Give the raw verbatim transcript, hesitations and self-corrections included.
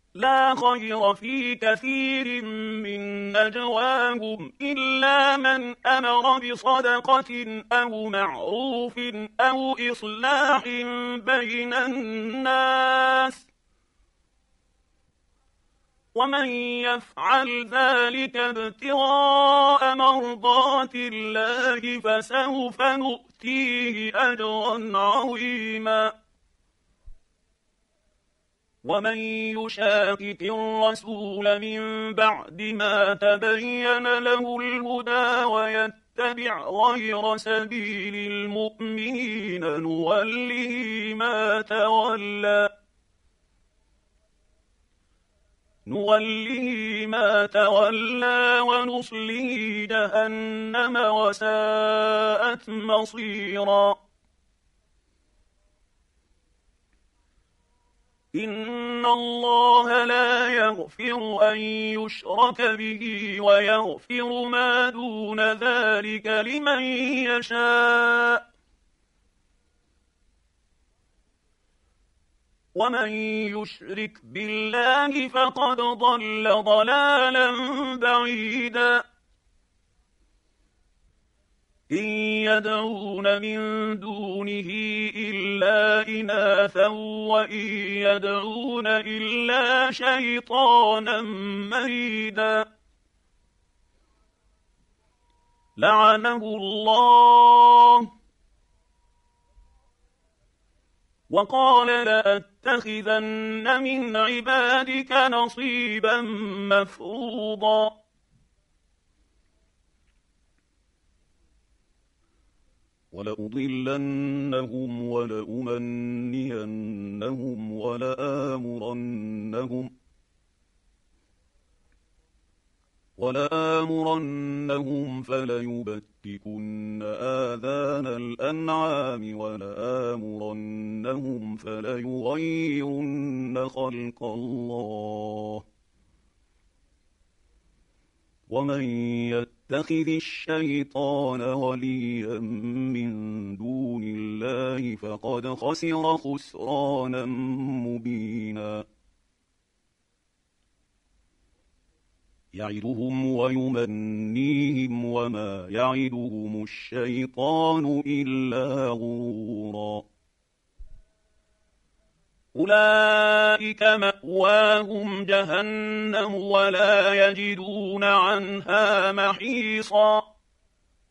لا خير في كثير من نجواهم إلا من أمر بصدقة أو معروف أو إصلاح بين الناس، ومن يفعل ذلك ابتغاء مرضات الله فسوف نؤتيه أجرا عظيما. ومن يشاقق الرسول من بعد ما تبين له الهدى ويتبع غير سبيل المؤمنين نوله ما تولى نوله ما تولى ونصله جهنم وساءت مصيرا. إن الله لا يغفر أن يشرك به ويغفر ما دون ذلك لمن يشاء، ومن يشرك بالله فقد ضل ضلالا بعيدا. إن يدعون من دونه إلا إناثا وإن يدعون إلا شيطانا مريدا لعنه الله وقال لأتخذن من عبادك نصيبا مفروضا. ولأضلنهم ولأمنينهم ولآمرنهم ولآمرنهم فليبتكن آذان الأنعام ولآمرنهم فليغيرن خلق الله. ومن يتخذ الشيطان وليا من دون الله فقد خسر خسرانا مبينا. يعدهم ويمنيهم وما يعدهم الشيطان إلا غرورا. أولئك مأواهم جهنم ولا يجدون عنها محيصا.